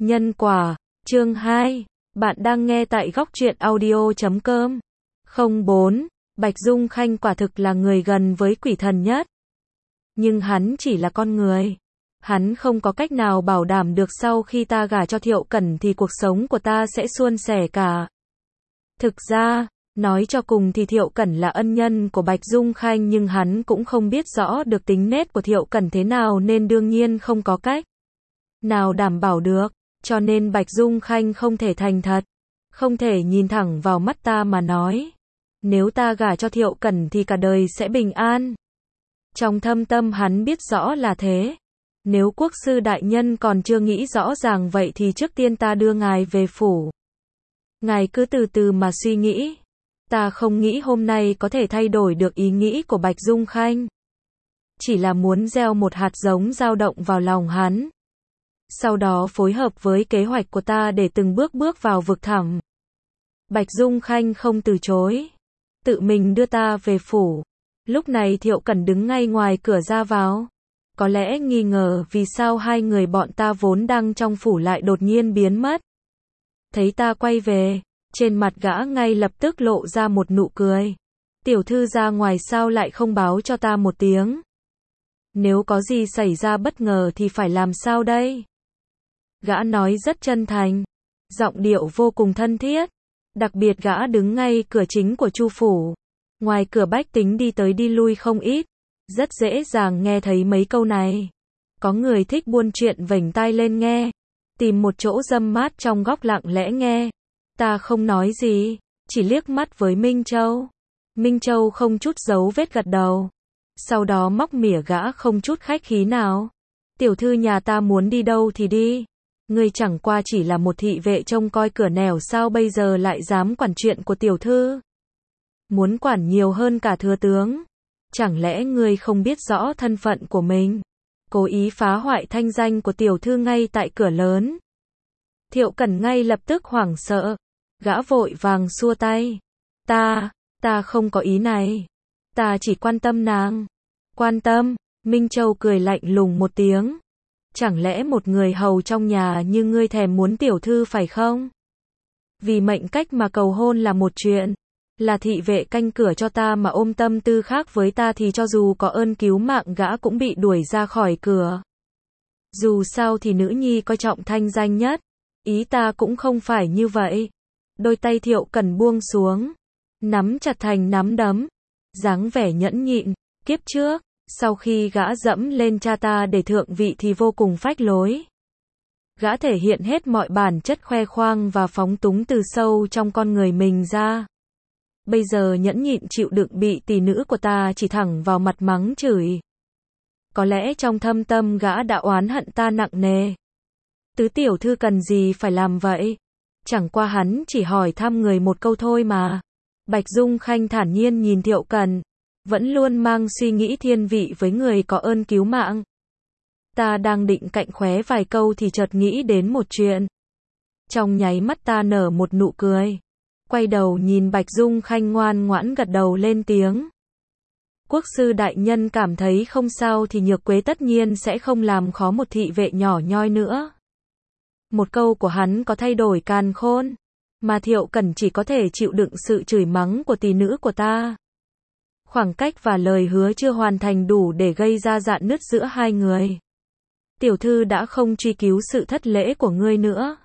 Nhân quả, chương 2. Bạn đang nghe tại góc truyện audio.com. 04. Bạch Dung Khanh quả thực là người gần với quỷ thần nhất. Nhưng hắn chỉ là con người. Hắn không có cách nào bảo đảm được sau khi ta gả cho Thiệu Cẩn thì cuộc sống của ta sẽ suôn sẻ cả. Thực ra, nói cho cùng thì Thiệu Cẩn là ân nhân của Bạch Dung Khanh, nhưng hắn cũng không biết rõ được tính nết của Thiệu Cẩn thế nào nên đương nhiên không có cách nào đảm bảo được, cho nên Bạch Dung Khanh không thể thành thật, không thể nhìn thẳng vào mắt ta mà nói, nếu ta gả cho Thiệu Cẩn thì cả đời sẽ bình an. Trong thâm tâm hắn biết rõ là thế. Nếu quốc sư đại nhân còn chưa nghĩ rõ ràng vậy thì trước tiên ta đưa ngài về phủ. Ngài cứ từ từ mà suy nghĩ. Ta không nghĩ hôm nay có thể thay đổi được ý nghĩ của Bạch Dung Khanh. Chỉ là muốn gieo một hạt giống dao động vào lòng hắn. Sau đó phối hợp với kế hoạch của ta để từng bước bước vào vực thẳm. Bạch Dung Khanh không từ chối. Tự mình đưa ta về phủ. Lúc này Thiệu Cẩn đứng ngay ngoài cửa ra vào. Có lẽ nghi ngờ vì sao hai người bọn ta vốn đang trong phủ lại đột nhiên biến mất. Thấy ta quay về, trên mặt gã ngay lập tức lộ ra một nụ cười. Tiểu thư ra ngoài sao lại không báo cho ta một tiếng? Nếu có gì xảy ra bất ngờ thì phải làm sao đây? Gã nói rất chân thành, giọng điệu vô cùng thân thiết. Đặc biệt gã đứng ngay cửa chính của Chu phủ. Ngoài cửa bách tính đi tới đi lui không ít. Rất dễ dàng nghe thấy mấy câu này. Có người thích buôn chuyện vểnh tai lên nghe. Tìm một chỗ râm mát trong góc lặng lẽ nghe. Ta không nói gì, chỉ liếc mắt với Minh Châu. Minh Châu không chút giấu vết gật đầu. Sau đó móc mỉa gã không chút khách khí nào. Tiểu thư nhà ta muốn đi đâu thì đi. Ngươi chẳng qua chỉ là một thị vệ trông coi cửa nẻo sao bây giờ lại dám quản chuyện của tiểu thư. Muốn quản nhiều hơn cả thừa tướng. Chẳng lẽ ngươi không biết rõ thân phận của mình? Cố ý phá hoại thanh danh của tiểu thư ngay tại cửa lớn. Thiệu Cẩn ngay lập tức hoảng sợ. Gã vội vàng xua tay. Ta không có ý này. Ta chỉ quan tâm nàng. Quan tâm? Minh Châu cười lạnh lùng một tiếng. Chẳng lẽ một người hầu trong nhà như ngươi thèm muốn tiểu thư phải không? Vì mệnh cách mà cầu hôn là một chuyện. Là thị vệ canh cửa cho ta mà ôm tâm tư khác với ta thì cho dù có ơn cứu mạng gã cũng bị đuổi ra khỏi cửa. Dù sao thì nữ nhi coi trọng thanh danh nhất. Ý ta cũng không phải như vậy. Đôi tay Thiệu Cẩn buông xuống. Nắm chặt thành nắm đấm. Dáng vẻ nhẫn nhịn. Kiếp trước, sau khi gã dẫm lên cha ta để thượng vị thì vô cùng phách lối. Gã thể hiện hết mọi bản chất khoe khoang và phóng túng từ sâu trong con người mình ra. Bây giờ nhẫn nhịn chịu đựng bị tỷ nữ của ta chỉ thẳng vào mặt mắng chửi. Có lẽ trong thâm tâm gã đã oán hận ta nặng nề. Tứ tiểu thư cần gì phải làm vậy? Chẳng qua hắn chỉ hỏi thăm người một câu thôi mà. Bạch Dung Khanh thản nhiên nhìn Thiệu Cẩn. Vẫn luôn mang suy nghĩ thiên vị với người có ơn cứu mạng. Ta đang định cạnh khóe vài câu thì chợt nghĩ đến một chuyện. Trong nháy mắt ta nở một nụ cười. Quay đầu nhìn Bạch Dung Khanh ngoan ngoãn gật đầu lên tiếng. Quốc sư đại nhân cảm thấy không sao thì Nhược Quế tất nhiên sẽ không làm khó một thị vệ nhỏ nhoi nữa. Một câu của hắn có thay đổi càn khôn. Mà Thiệu Cẩn chỉ có thể chịu đựng sự chửi mắng của tỷ nữ của ta. Khoảng cách và lời hứa chưa hoàn thành đủ để gây ra rạn nứt giữa hai người. Tiểu thư đã không truy cứu sự thất lễ của ngươi nữa.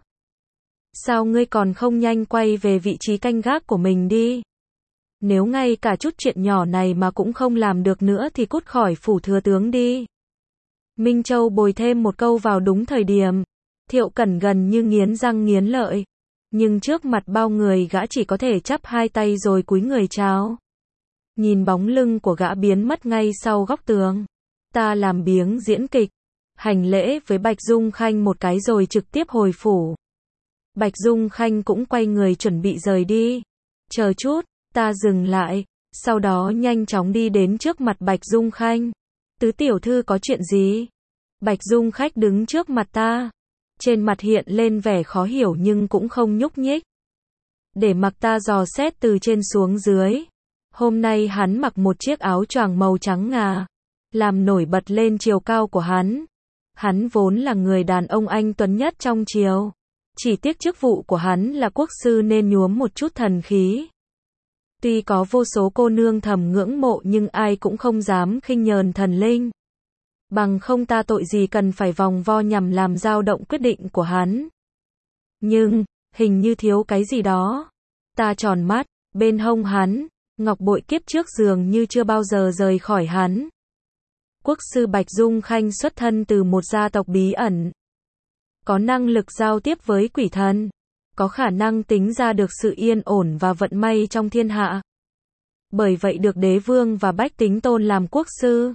Sao ngươi còn không nhanh quay về vị trí canh gác của mình đi? Nếu ngay cả chút chuyện nhỏ này mà cũng không làm được nữa thì cút khỏi phủ thừa tướng đi. Minh Châu bồi thêm một câu vào đúng thời điểm. Thiệu Cẩn gần như nghiến răng nghiến lợi. Nhưng trước mặt bao người gã chỉ có thể chắp hai tay rồi cúi người chào. Nhìn bóng lưng của gã biến mất ngay sau góc tường. Ta làm biếng diễn kịch. Hành lễ với Bạch Dung Khanh một cái rồi trực tiếp hồi phủ. Bạch Dung Khanh cũng quay người chuẩn bị rời đi. Chờ chút, ta dừng lại. Sau đó nhanh chóng đi đến trước mặt Bạch Dung Khanh. Tứ tiểu thư có chuyện gì? Bạch Dung Khách đứng trước mặt ta. Trên mặt hiện lên vẻ khó hiểu nhưng cũng không nhúc nhích. Để mặc ta dò xét từ trên xuống dưới. Hôm nay hắn mặc một chiếc áo choàng màu trắng ngà. Làm nổi bật lên chiều cao của hắn. Hắn vốn là người đàn ông anh tuấn nhất trong triều. Chỉ tiếc chức vụ của hắn là quốc sư nên nhuốm một chút thần khí. Tuy có vô số cô nương thầm ngưỡng mộ nhưng ai cũng không dám khinh nhờn thần linh. Bằng không ta tội gì cần phải vòng vo nhằm làm dao động quyết định của hắn. Nhưng, hình như thiếu cái gì đó. Ta tròn mắt, bên hông hắn, ngọc bội kiếp trước dường như chưa bao giờ rời khỏi hắn. Quốc sư Bạch Dung Khanh xuất thân từ một gia tộc bí ẩn. Có năng lực giao tiếp với quỷ thần. Có khả năng tính ra được sự yên ổn và vận may trong thiên hạ. Bởi vậy được đế vương và bách tính tôn làm quốc sư.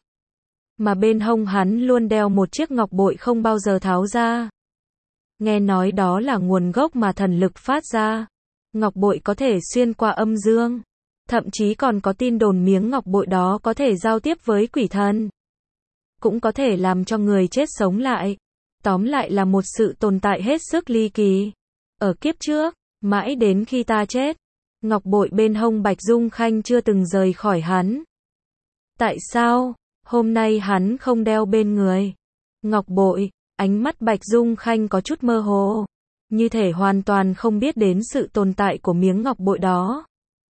Mà bên hông hắn luôn đeo một chiếc ngọc bội không bao giờ tháo ra. Nghe nói đó là nguồn gốc mà thần lực phát ra. Ngọc bội có thể xuyên qua âm dương. Thậm chí còn có tin đồn miếng ngọc bội đó có thể giao tiếp với quỷ thần. Cũng có thể làm cho người chết sống lại. Tóm lại là một sự tồn tại hết sức ly kỳ. Ở kiếp trước, mãi đến khi ta chết, ngọc bội bên hông Bạch Dung Khanh chưa từng rời khỏi hắn. Tại sao, hôm nay hắn không đeo bên người? Ngọc bội, ánh mắt Bạch Dung Khanh có chút mơ hồ. Như thể hoàn toàn không biết đến sự tồn tại của miếng ngọc bội đó.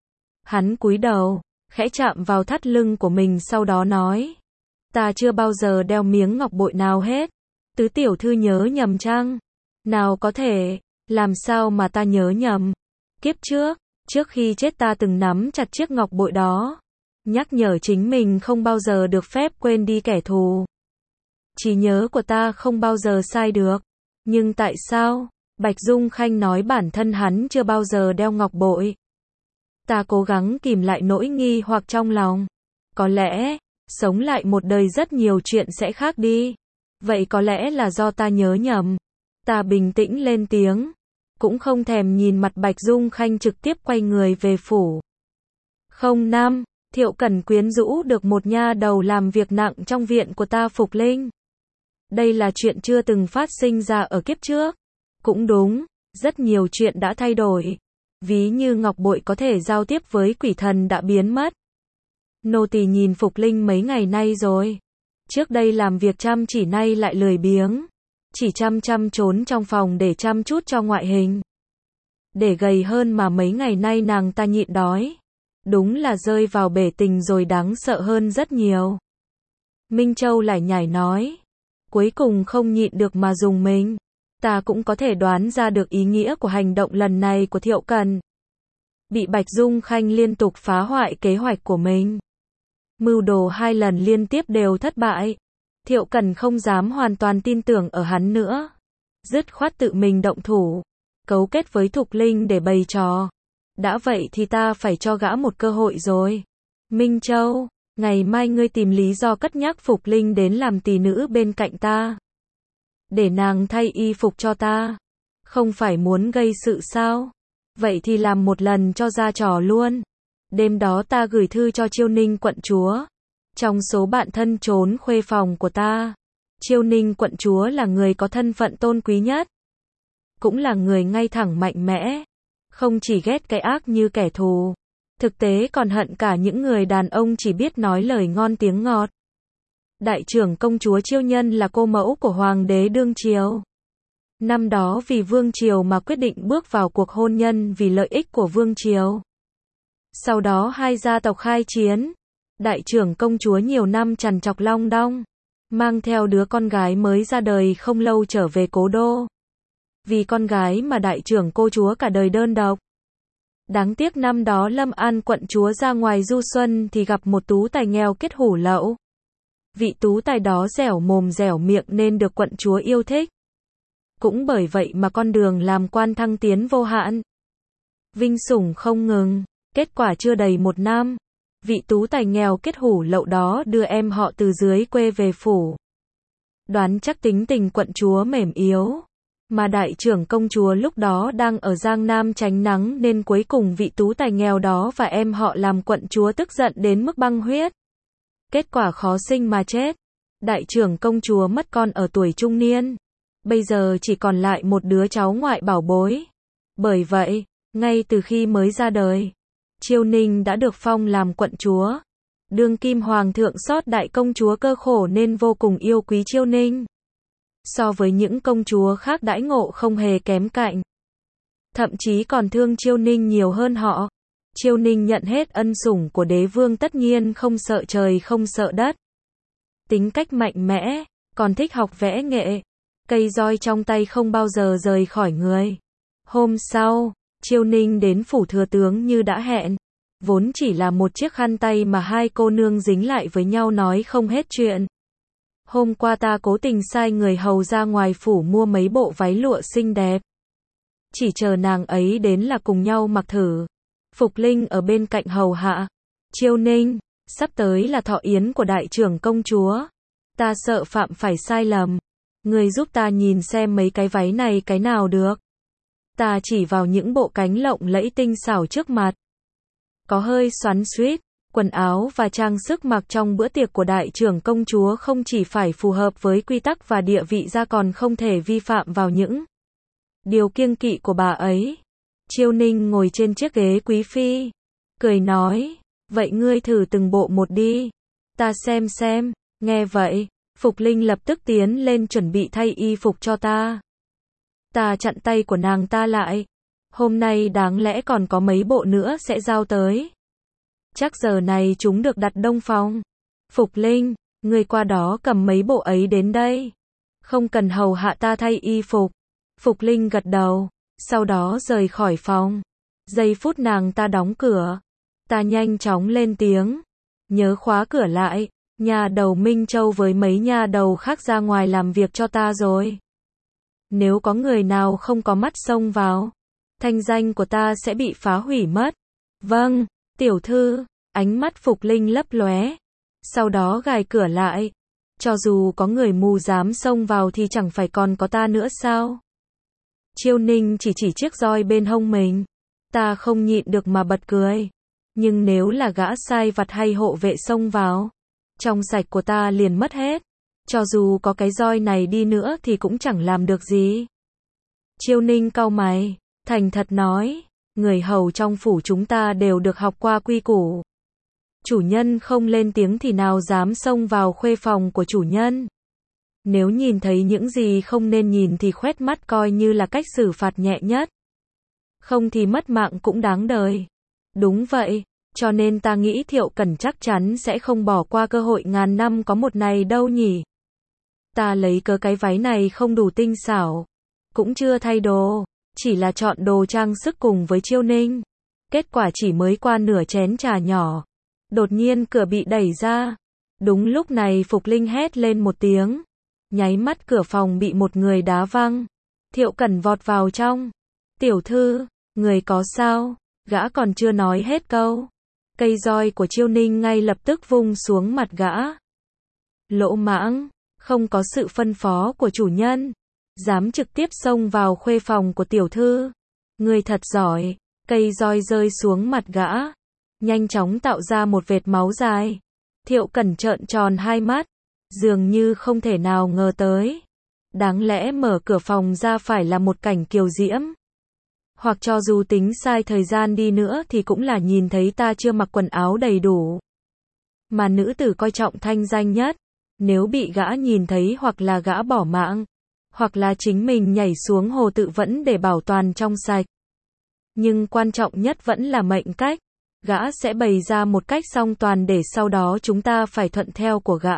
Hắn cúi đầu, khẽ chạm vào thắt lưng của mình sau đó nói. Ta chưa bao giờ đeo miếng ngọc bội nào hết. Tứ tiểu thư nhớ nhầm chăng? Nào có thể, làm sao mà ta nhớ nhầm? Kiếp trước khi chết ta từng nắm chặt chiếc ngọc bội đó. Nhắc nhở chính mình không bao giờ được phép quên đi kẻ thù. Trí nhớ của ta không bao giờ sai được. Nhưng tại sao? Bạch Dung Khanh nói bản thân hắn chưa bao giờ đeo ngọc bội. Ta cố gắng kìm lại nỗi nghi hoặc trong lòng. Có lẽ, sống lại một đời rất nhiều chuyện sẽ khác đi. Vậy có lẽ là do ta nhớ nhầm. Ta bình tĩnh lên tiếng. Cũng không thèm nhìn mặt Bạch Dung Khanh trực tiếp quay người về phủ. 05. Thiệu Cẩn quyến rũ được một nha đầu làm việc nặng trong viện của ta Phục Linh. Đây là chuyện chưa từng phát sinh ra ở kiếp trước. Cũng đúng, rất nhiều chuyện đã thay đổi. Ví như ngọc bội có thể giao tiếp với quỷ thần đã biến mất. Nô tỳ nhìn Phục Linh mấy ngày nay rồi. Trước đây làm việc chăm chỉ nay lại lười biếng. Chỉ chăm trốn trong phòng để chăm chút cho ngoại hình. Để gầy hơn mà mấy ngày nay nàng ta nhịn đói. Đúng là rơi vào bể tình rồi đáng sợ hơn rất nhiều. Minh Châu lải nhải nói. Cuối cùng không nhịn được mà dùng mình. Ta cũng có thể đoán ra được ý nghĩa của hành động lần này của Thiệu Cẩn. Bị Bạch Dung Khanh liên tục phá hoại kế hoạch của mình. Mưu đồ 2 lần liên tiếp đều thất bại. Thiệu Cẩn không dám hoàn toàn tin tưởng ở hắn nữa. Dứt khoát tự mình động thủ. Cấu kết với Thục Linh để bày trò. Đã vậy thì ta phải cho gã một cơ hội rồi. Minh Châu, ngày mai ngươi tìm lý do cất nhắc Phục Linh đến làm tỳ nữ bên cạnh ta. Để nàng thay y phục cho ta. Không phải muốn gây sự sao? Vậy thì làm một lần cho ra trò luôn. Đêm đó ta gửi thư cho Chiêu Ninh quận chúa. Trong số bạn thân trốn khuê phòng của ta, Chiêu Ninh quận chúa là người có thân phận tôn quý nhất. Cũng là người ngay thẳng mạnh mẽ. Không chỉ ghét cái ác như kẻ thù. Thực tế còn hận cả những người đàn ông chỉ biết nói lời ngon tiếng ngọt. Đại trưởng công chúa Chiêu Nhân là cô mẫu của hoàng đế đương triều. Năm đó vì vương triều mà quyết định bước vào cuộc hôn nhân vì lợi ích của vương triều. Sau đó hai gia tộc khai chiến. Đại trưởng công chúa nhiều năm trằn trọc long đong. Mang theo đứa con gái mới ra đời không lâu trở về cố đô. Vì con gái mà đại trưởng cô chúa cả đời đơn độc. Đáng tiếc năm đó Lâm An quận chúa ra ngoài du xuân thì gặp một tú tài nghèo kết hủ lậu. Vị tú tài đó dẻo mồm dẻo miệng nên được quận chúa yêu thích. Cũng bởi vậy mà con đường làm quan thăng tiến vô hạn. Vinh sủng không ngừng. Kết quả chưa đầy 1 năm. Vị tú tài nghèo kết hủ lậu đó đưa em họ từ dưới quê về phủ. Đoán chắc tính tình quận chúa mềm yếu. Mà đại trưởng công chúa lúc đó đang ở Giang Nam tránh nắng nên cuối cùng vị tú tài nghèo đó và em họ làm quận chúa tức giận đến mức băng huyết. Kết quả khó sinh mà chết. Đại trưởng công chúa mất con ở tuổi trung niên. Bây giờ chỉ còn lại một đứa cháu ngoại bảo bối. Bởi vậy, ngay từ khi mới ra đời, Chiêu Ninh đã được phong làm quận chúa. Đương kim hoàng thượng xót đại công chúa cơ khổ nên vô cùng yêu quý Chiêu Ninh. so với những công chúa khác đãi ngộ không hề kém cạnh. Thậm chí còn thương Chiêu Ninh nhiều hơn họ. Chiêu Ninh nhận hết ân sủng của đế vương tất nhiên không sợ trời không sợ đất. Tính cách mạnh mẽ, còn thích học vẽ nghệ. Cây roi trong tay không bao giờ rời khỏi người. Hôm sau, Chiêu Ninh đến phủ thừa tướng như đã hẹn. Vốn chỉ là một chiếc khăn tay mà hai cô nương dính lại với nhau nói không hết chuyện. Hôm qua ta cố tình sai người hầu ra ngoài phủ mua mấy bộ váy lụa xinh đẹp. Chỉ chờ nàng ấy đến là cùng nhau mặc thử. Phục Linh ở bên cạnh hầu hạ. Chiêu Ninh, sắp tới là thọ yến của đại trưởng công chúa. Ta sợ phạm phải sai lầm. Người giúp ta nhìn xem mấy cái váy này cái nào được. Ta chỉ vào những bộ cánh lộng lẫy tinh xảo trước mặt. Có hơi xoắn xuýt, quần áo và trang sức mặc trong bữa tiệc của đại trưởng công chúa không chỉ phải phù hợp với quy tắc và địa vị ra còn không thể vi phạm vào những điều kiêng kỵ của bà ấy. Chiêu Ninh ngồi trên chiếc ghế quý phi, cười nói, vậy ngươi thử từng bộ một đi, ta xem. Nghe vậy, Phục Linh lập tức tiến lên chuẩn bị thay y phục cho ta. Ta chặn tay của nàng ta lại. Hôm nay đáng lẽ còn có mấy bộ nữa sẽ giao tới. Chắc giờ này chúng được đặt đông phòng. Phục Linh, ngươi qua đó cầm mấy bộ ấy đến đây. Không cần hầu hạ ta thay y phục. Phục Linh gật đầu, sau đó rời khỏi phòng. Giây phút nàng ta đóng cửa, ta nhanh chóng lên tiếng. Nhớ khóa cửa lại, nhà đầu Minh Châu với mấy nhà đầu khác ra ngoài làm việc cho ta rồi. Nếu có người nào không có mắt xông vào, thanh danh của ta sẽ bị phá hủy mất. Vâng, tiểu thư, ánh mắt Phục Linh lấp lóe. Sau đó gài cửa lại. Cho dù có người mù dám xông vào thì chẳng phải còn có ta nữa sao? Chiêu Ninh chỉ chiếc roi bên hông mình. Ta không nhịn được mà bật cười. Nhưng nếu là gã sai vặt hay hộ vệ xông vào, trong sạch của ta liền mất hết. Cho dù có cái roi này đi nữa thì cũng chẳng làm được gì. Chiêu Ninh cau mày, thành thật nói, người hầu trong phủ chúng ta đều được học qua quy củ. Chủ nhân không lên tiếng thì nào dám xông vào khuê phòng của chủ nhân. Nếu nhìn thấy những gì không nên nhìn thì khoét mắt coi như là cách xử phạt nhẹ nhất. Không thì mất mạng cũng đáng đời. Đúng vậy, cho nên ta nghĩ Thiệu Cẩn chắc chắn sẽ không bỏ qua cơ hội ngàn năm có một này đâu nhỉ. Ta lấy cớ cái váy này không đủ tinh xảo. Cũng chưa thay đồ, chỉ là chọn đồ trang sức cùng với Chiêu Ninh. Kết quả chỉ mới qua nửa chén trà nhỏ. Đột nhiên cửa bị đẩy ra. Đúng lúc này Phục Linh hét lên một tiếng. Nháy mắt cửa phòng bị một người đá văng. Thiệu Cẩn vọt vào trong. Tiểu thư, người có sao? Gã còn chưa nói hết câu. Cây roi của Chiêu Ninh ngay lập tức vung xuống mặt gã. Lỗ mãng, không có sự phân phó của chủ nhân. Dám trực tiếp xông vào khuê phòng của tiểu thư. Người thật giỏi. Cây roi rơi xuống mặt gã. Nhanh chóng tạo ra một vệt máu dài. Thiệu Cẩn trợn tròn hai mắt. Dường như không thể nào ngờ tới. Đáng lẽ mở cửa phòng ra phải là một cảnh kiều diễm. Hoặc cho dù tính sai thời gian đi nữa thì cũng là nhìn thấy ta chưa mặc quần áo đầy đủ. Mà nữ tử coi trọng thanh danh nhất. Nếu bị gã nhìn thấy hoặc là gã bỏ mạng. Hoặc là chính mình nhảy xuống hồ tự vẫn để bảo toàn trong sạch. Nhưng quan trọng nhất vẫn là mệnh cách. Gã sẽ bày ra một cách song toàn để sau đó chúng ta phải thuận theo của gã.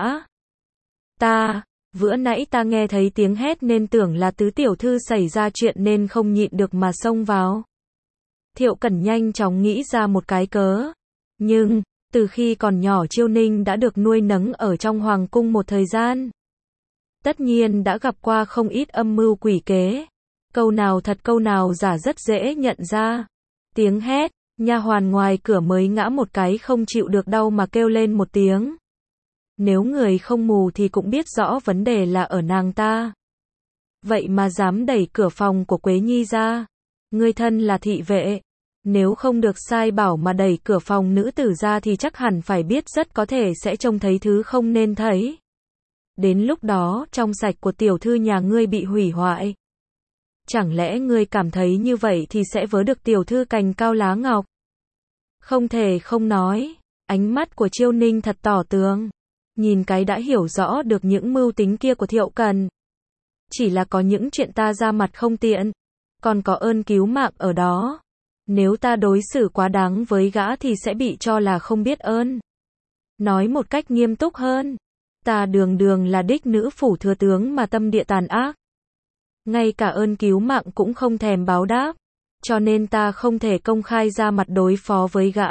Vừa nãy ta nghe thấy tiếng hét nên tưởng là tứ tiểu thư xảy ra chuyện nên không nhịn được mà xông vào. Thiệu Cẩn nhanh chóng nghĩ ra một cái cớ. Nhưng, từ khi còn nhỏ Chiêu Ninh đã được nuôi nấng ở trong hoàng cung một thời gian. Tất nhiên đã gặp qua không ít âm mưu quỷ kế. Câu nào thật câu nào giả rất dễ nhận ra. Tiếng hét, nha hoàn ngoài cửa mới ngã một cái không chịu được đau mà kêu lên một tiếng. Nếu người không mù thì cũng biết rõ vấn đề là ở nàng ta. Vậy mà dám đẩy cửa phòng của Quế Nhi ra. Ngươi thân là thị vệ. Nếu không được sai bảo mà đẩy cửa phòng nữ tử ra thì chắc hẳn phải biết rất có thể sẽ trông thấy thứ không nên thấy. Đến lúc đó, trong sạch của tiểu thư nhà ngươi bị hủy hoại. Chẳng lẽ ngươi cảm thấy như vậy thì sẽ vớ được tiểu thư cành cao lá ngọc? Không thể không nói. Ánh mắt của Chiêu Ninh thật tỏ tường. Nhìn cái đã hiểu rõ được những mưu tính kia của Thiệu Cẩn. Chỉ là có những chuyện ta ra mặt không tiện. Còn có ơn cứu mạng ở đó. Nếu ta đối xử quá đáng với gã thì sẽ bị cho là không biết ơn. Nói một cách nghiêm túc hơn. Ta đường đường là đích nữ phủ thừa tướng mà tâm địa tàn ác. Ngay cả ơn cứu mạng cũng không thèm báo đáp. Cho nên ta không thể công khai ra mặt đối phó với gã.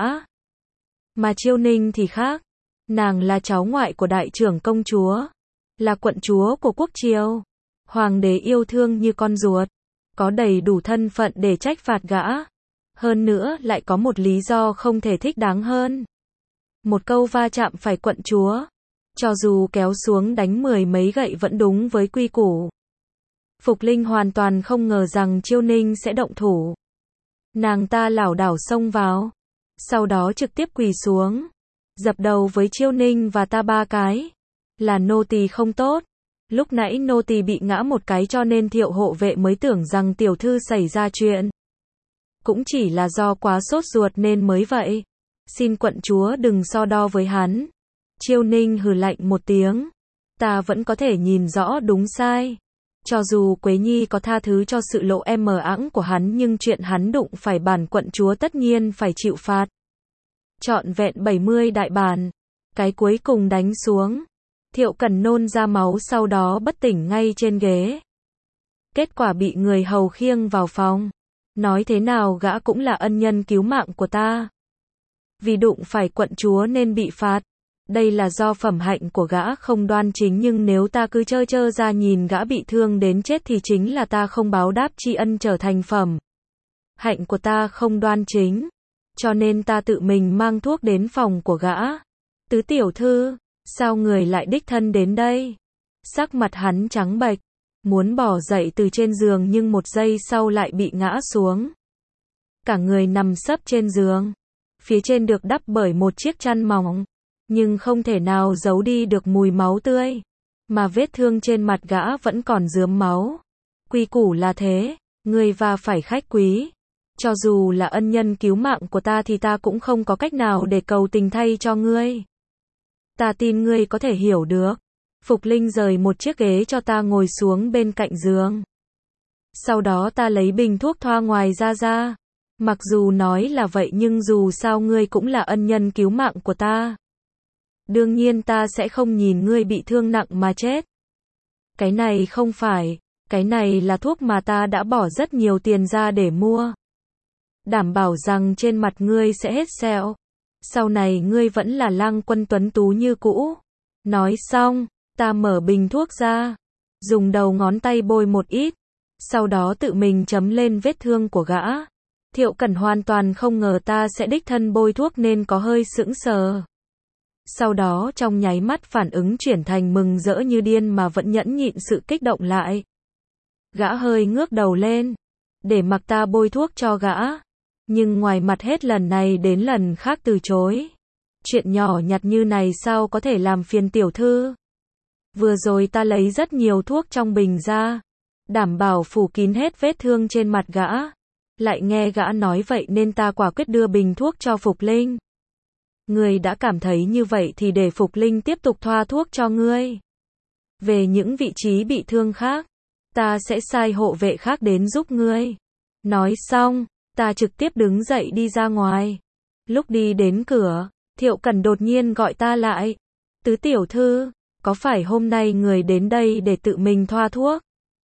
Mà Chiêu Ninh thì khác. Nàng là cháu ngoại của đại trưởng công chúa. Là quận chúa của quốc triều. Hoàng đế yêu thương như con ruột. Có đầy đủ thân phận để trách phạt gã. Hơn nữa lại có một lý do không thể thích đáng hơn. Một câu va chạm phải quận chúa. Cho dù kéo xuống đánh 10 mấy gậy vẫn đúng với quy củ. Phục Linh hoàn toàn không ngờ rằng Chiêu Ninh sẽ động thủ. Nàng ta lảo đảo xông vào. Sau đó trực tiếp quỳ xuống. Dập đầu với Chiêu Ninh và ta 3 cái. Là nô tỳ không tốt. Lúc nãy nô tỳ bị ngã một cái cho nên Thiệu hộ vệ mới tưởng rằng tiểu thư xảy ra chuyện. Cũng chỉ là do quá sốt ruột nên mới vậy. Xin quận chúa đừng so đo với hắn. Chiêu Ninh hừ lạnh một tiếng. Ta vẫn có thể nhìn rõ đúng sai. Cho dù Quế Nhi có tha thứ cho sự lộ mờ ẵng của hắn nhưng chuyện hắn đụng phải bản quận chúa tất nhiên phải chịu phạt. Trọn vẹn 70 đại bản. Cái cuối cùng đánh xuống. Thiệu Cần nôn ra máu sau đó bất tỉnh ngay trên ghế. Kết quả bị người hầu khiêng vào phòng. Nói thế nào gã cũng là ân nhân cứu mạng của ta. Vì đụng phải quận chúa nên bị phạt. Đây là do phẩm hạnh của gã không đoan chính nhưng nếu ta cứ trơ trơ ra nhìn gã bị thương đến chết thì chính là ta không báo đáp tri ân trở thành phẩm. Hạnh của ta không đoan chính. Cho nên ta tự mình mang thuốc đến phòng của gã. Tứ tiểu thư, sao người lại đích thân đến đây? Sắc mặt hắn trắng bệch. Muốn bỏ dậy từ trên giường nhưng một giây sau lại bị ngã xuống. Cả người nằm sấp trên giường. Phía trên được đắp bởi một chiếc chăn mỏng. Nhưng không thể nào giấu đi được mùi máu tươi. Mà vết thương trên mặt gã vẫn còn rướm máu. Quy củ là thế. Ngươi và phải khách quý. Cho dù là ân nhân cứu mạng của ta thì ta cũng không có cách nào để cầu tình thay cho ngươi. Ta tin ngươi có thể hiểu được. Phục Linh rời một chiếc ghế cho ta ngồi xuống bên cạnh giường. Sau đó ta lấy bình thuốc thoa ngoài ra. Mặc dù nói là vậy nhưng dù sao ngươi cũng là ân nhân cứu mạng của ta. Đương nhiên ta sẽ không nhìn ngươi bị thương nặng mà chết. Cái này không phải, cái này là thuốc mà ta đã bỏ rất nhiều tiền ra để mua. Đảm bảo rằng trên mặt ngươi sẽ hết sẹo. Sau này ngươi vẫn là Lang Quân tuấn tú như cũ. Nói xong, ta mở bình thuốc ra. Dùng đầu ngón tay bôi một ít. Sau đó tự mình chấm lên vết thương của gã. Thiệu Cẩn hoàn toàn không ngờ ta sẽ đích thân bôi thuốc nên có hơi sững sờ. Sau đó trong nháy mắt phản ứng chuyển thành mừng rỡ như điên mà vẫn nhẫn nhịn sự kích động lại. Gã hơi ngước đầu lên. Để mặc ta bôi thuốc cho gã. Nhưng ngoài mặt hết lần này đến lần khác từ chối. Chuyện nhỏ nhặt như này sao có thể làm phiền tiểu thư. Vừa rồi ta lấy rất nhiều thuốc trong bình ra. Đảm bảo phủ kín hết vết thương trên mặt gã. Lại nghe gã nói vậy nên ta quả quyết đưa bình thuốc cho Phục Linh. Ngươi đã cảm thấy như vậy thì để Phục Linh tiếp tục thoa thuốc cho ngươi. Về những vị trí bị thương khác, ta sẽ sai hộ vệ khác đến giúp ngươi. Nói xong, ta trực tiếp đứng dậy đi ra ngoài. Lúc đi đến cửa, Thiệu Cẩn đột nhiên gọi ta lại. Tứ tiểu thư, có phải hôm nay người đến đây để tự mình thoa thuốc?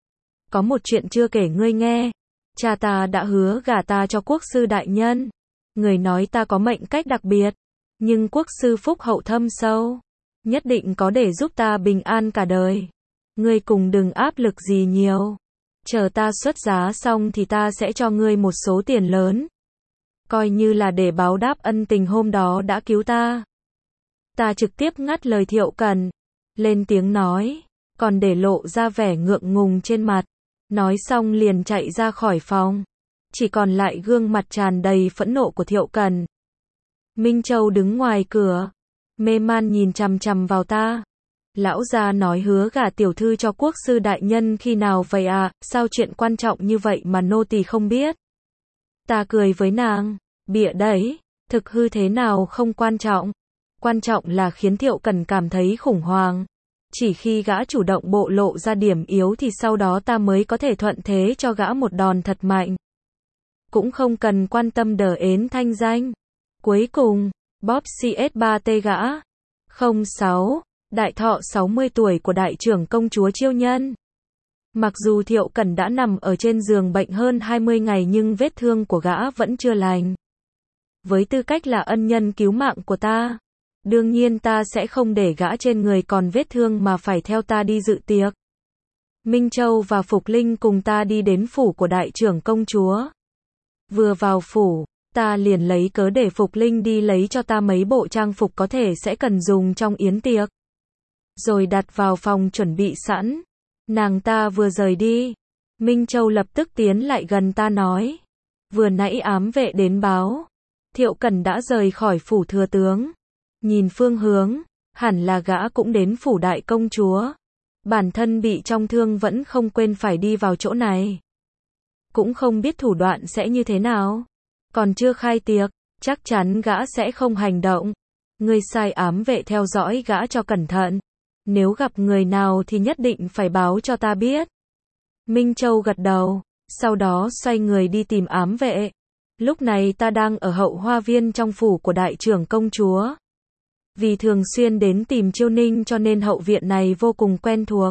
Có một chuyện chưa kể ngươi nghe. Cha ta đã hứa gả ta cho quốc sư đại nhân. Người nói ta có mệnh cách đặc biệt. Nhưng quốc sư phúc hậu thâm sâu. Nhất định có để giúp ta bình an cả đời. Ngươi cùng đừng áp lực gì nhiều. Chờ ta xuất giá xong thì ta sẽ cho ngươi một số tiền lớn. Coi như là để báo đáp ân tình hôm đó đã cứu ta. Ta trực tiếp ngắt lời Thiệu Cẩn. Lên tiếng nói. Còn để lộ ra vẻ ngượng ngùng trên mặt. Nói xong liền chạy ra khỏi phòng. Chỉ còn lại gương mặt tràn đầy phẫn nộ của Thiệu Cẩn. Minh Châu đứng ngoài cửa. Mê man nhìn chằm chằm vào ta. Lão gia nói hứa gả tiểu thư cho quốc sư đại nhân khi nào vậy à, sao chuyện quan trọng như vậy mà nô tỳ không biết. Ta cười với nàng. Bịa đấy, thực hư thế nào không quan trọng. Quan trọng là khiến Thiệu Cẩn cảm thấy khủng hoảng. Chỉ khi gã chủ động bộ lộ ra điểm yếu thì sau đó ta mới có thể thuận thế cho gã một đòn thật mạnh. Cũng không cần quan tâm đờ ến thanh danh. Cuối cùng, Bob CS3T gã. 06. Đại thọ 60 tuổi của đại trưởng công chúa Chiêu Nhân. Mặc dù Thiệu Cẩn đã nằm ở trên giường bệnh hơn 20 ngày nhưng vết thương của gã vẫn chưa lành. Với tư cách là ân nhân cứu mạng của ta, đương nhiên ta sẽ không để gã trên người còn vết thương mà phải theo ta đi dự tiệc. Minh Châu và Phục Linh cùng ta đi đến phủ của đại trưởng công chúa. Vừa vào phủ, ta liền lấy cớ để Phục Linh đi lấy cho ta mấy bộ trang phục có thể sẽ cần dùng trong yến tiệc. Rồi đặt vào phòng chuẩn bị sẵn. Nàng ta vừa rời đi, Minh Châu lập tức tiến lại gần ta nói. Vừa nãy ám vệ đến báo. Thiệu Cẩn đã rời khỏi phủ thừa tướng. Nhìn phương hướng, hẳn là gã cũng đến phủ đại công chúa. Bản thân bị trong thương vẫn không quên phải đi vào chỗ này. Cũng không biết thủ đoạn sẽ như thế nào. Còn chưa khai tiệc, chắc chắn gã sẽ không hành động. Ngươi sai ám vệ theo dõi gã cho cẩn thận. Nếu gặp người nào thì nhất định phải báo cho ta biết. Minh Châu gật đầu, sau đó xoay người đi tìm ám vệ. Lúc này ta đang ở hậu hoa viên trong phủ của đại trưởng công chúa. Vì thường xuyên đến tìm Chiêu Ninh cho nên hậu viện này vô cùng quen thuộc.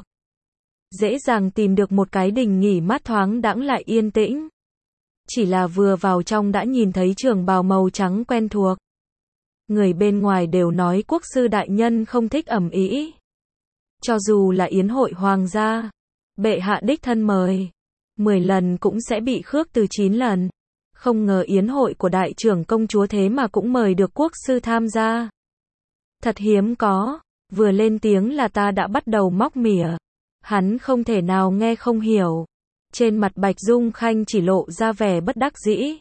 Dễ dàng tìm được một cái đình nghỉ mát thoáng đãng lại yên tĩnh. Chỉ là vừa vào trong đã nhìn thấy trường bào màu trắng quen thuộc. Người bên ngoài đều nói quốc sư đại nhân không thích ầm ĩ. Cho dù là yến hội hoàng gia, bệ hạ đích thân mời, 10 lần cũng sẽ bị khước từ 9 lần. Không ngờ yến hội của đại trưởng công chúa thế mà cũng mời được quốc sư tham gia. Thật hiếm có, vừa lên tiếng là ta đã bắt đầu móc mỉa. Hắn không thể nào nghe không hiểu. Trên mặt Bạch Dung Khanh chỉ lộ ra vẻ bất đắc dĩ.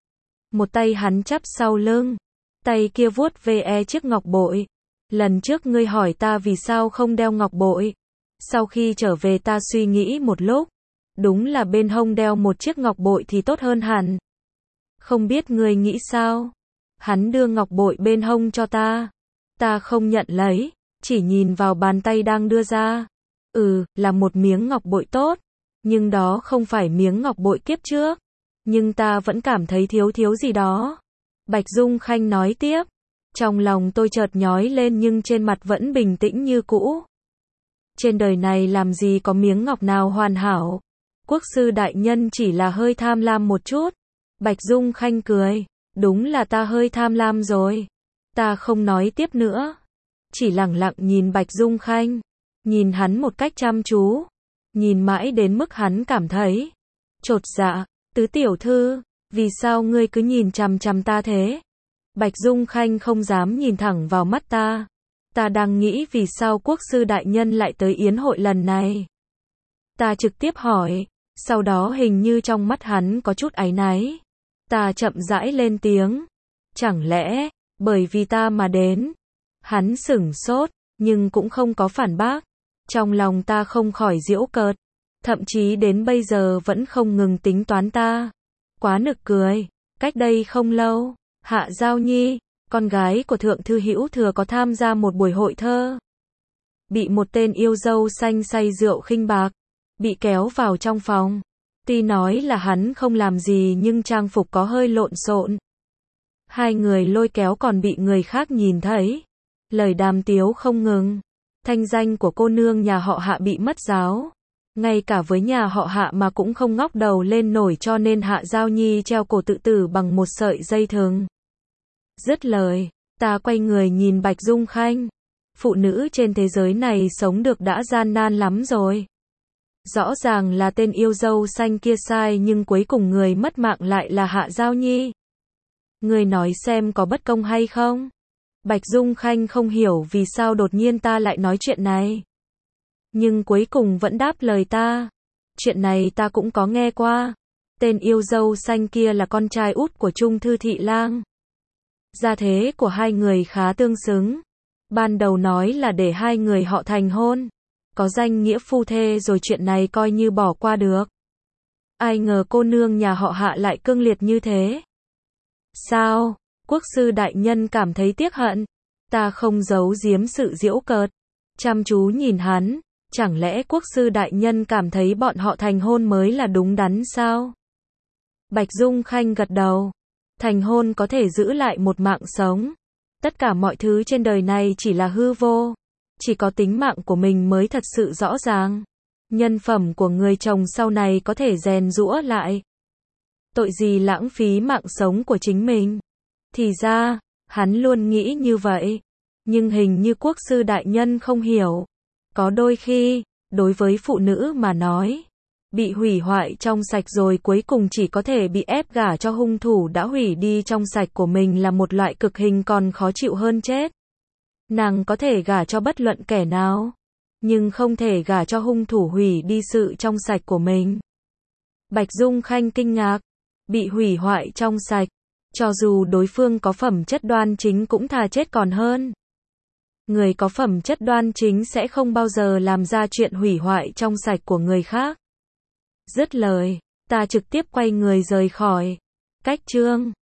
Một tay hắn chắp sau lưng, tay kia vuốt ve chiếc ngọc bội. Lần trước ngươi hỏi ta vì sao không đeo ngọc bội. Sau khi trở về ta suy nghĩ một lúc. Đúng là bên hông đeo một chiếc ngọc bội thì tốt hơn hẳn. Không biết ngươi nghĩ sao? Hắn đưa ngọc bội bên hông cho ta. Ta không nhận lấy, chỉ nhìn vào bàn tay đang đưa ra. Là một miếng ngọc bội tốt. Nhưng đó không phải miếng ngọc bội kiếp trước. Nhưng ta vẫn cảm thấy thiếu gì đó. Bạch Dung Khanh nói tiếp. Trong lòng tôi chợt nhói lên nhưng trên mặt vẫn bình tĩnh như cũ. Trên đời này làm gì có miếng ngọc nào hoàn hảo. Quốc sư đại nhân chỉ là hơi tham lam một chút. Bạch Dung Khanh cười. Đúng là ta hơi tham lam rồi. Ta không nói tiếp nữa. Chỉ lặng lặng nhìn Bạch Dung Khanh. Nhìn hắn một cách chăm chú. Nhìn mãi đến mức hắn cảm thấy chột dạ. Tứ tiểu thư, vì sao ngươi cứ nhìn chằm chằm ta thế? Bạch Dung Khanh không dám nhìn thẳng vào mắt ta. Ta đang nghĩ vì sao quốc sư đại nhân lại tới yến hội lần này. Ta trực tiếp hỏi. Sau đó hình như trong mắt hắn có chút áy náy. Ta chậm rãi lên tiếng. Chẳng lẽ, bởi vì ta mà đến? Hắn sửng sốt, nhưng cũng không có phản bác. Trong lòng ta không khỏi giễu cợt. Thậm chí đến bây giờ vẫn không ngừng tính toán ta. Quá nực cười. Cách đây không lâu, Hạ Giao Nhi, con gái của Thượng Thư Hữu Thừa có tham gia một buổi hội thơ. Bị một tên yêu dâu xanh say rượu khinh bạc. Bị kéo vào trong phòng. Tuy nói là hắn không làm gì nhưng trang phục có hơi lộn xộn. Hai người lôi kéo còn bị người khác nhìn thấy. Lời đàm tiếu không ngừng. Thanh danh của cô nương nhà họ Hạ bị mất giáo. Ngay cả với nhà họ Hạ mà cũng không ngóc đầu lên nổi cho nên Hạ Giao Nhi treo cổ tự tử bằng một sợi dây thừng. Dứt lời, ta quay người nhìn Bạch Dung Khanh. Phụ nữ trên thế giới này sống được đã gian nan lắm rồi. Rõ ràng là tên yêu dâu xanh kia sai nhưng cuối cùng người mất mạng lại là Hạ Giao Nhi. Người nói xem có bất công hay không? Bạch Dung Khanh không hiểu vì sao đột nhiên ta lại nói chuyện này. Nhưng cuối cùng vẫn đáp lời ta. Chuyện này ta cũng có nghe qua. Tên yêu dâu xanh kia là con trai út của Trung Thư Thị Lang. Gia thế của hai người khá tương xứng. Ban đầu nói là để hai người họ thành hôn. Có danh nghĩa phu thê rồi chuyện này coi như bỏ qua được. Ai ngờ cô nương nhà họ Hạ lại cương liệt như thế. Sao? Quốc sư đại nhân cảm thấy tiếc hận. Ta không giấu giếm sự giễu cợt. chăm chú nhìn hắn, chẳng lẽ quốc sư đại nhân cảm thấy bọn họ thành hôn mới là đúng đắn sao? Bạch Dung Khanh gật đầu. Thành hôn có thể giữ lại một mạng sống. Tất cả mọi thứ trên đời này chỉ là hư vô. Chỉ có tính mạng của mình mới thật sự rõ ràng. Nhân phẩm của người chồng sau này có thể rèn giũa lại. Tội gì lãng phí mạng sống của chính mình. Thì ra, hắn luôn nghĩ như vậy. Nhưng hình như quốc sư đại nhân không hiểu. Có đôi khi, đối với phụ nữ mà nói, bị hủy hoại trong sạch rồi cuối cùng chỉ có thể bị ép gả cho hung thủ đã hủy đi trong sạch của mình là một loại cực hình còn khó chịu hơn chết. Nàng có thể gả cho bất luận kẻ nào, nhưng không thể gả cho hung thủ hủy đi sự trong sạch của mình. Bạch Dung Khanh kinh ngạc, bị hủy hoại trong sạch, cho dù đối phương có phẩm chất đoan chính cũng thà chết còn hơn. Người có phẩm chất đoan chính sẽ không bao giờ làm ra chuyện hủy hoại trong sạch của người khác. Dứt lời, ta trực tiếp quay người rời khỏi. Cách chương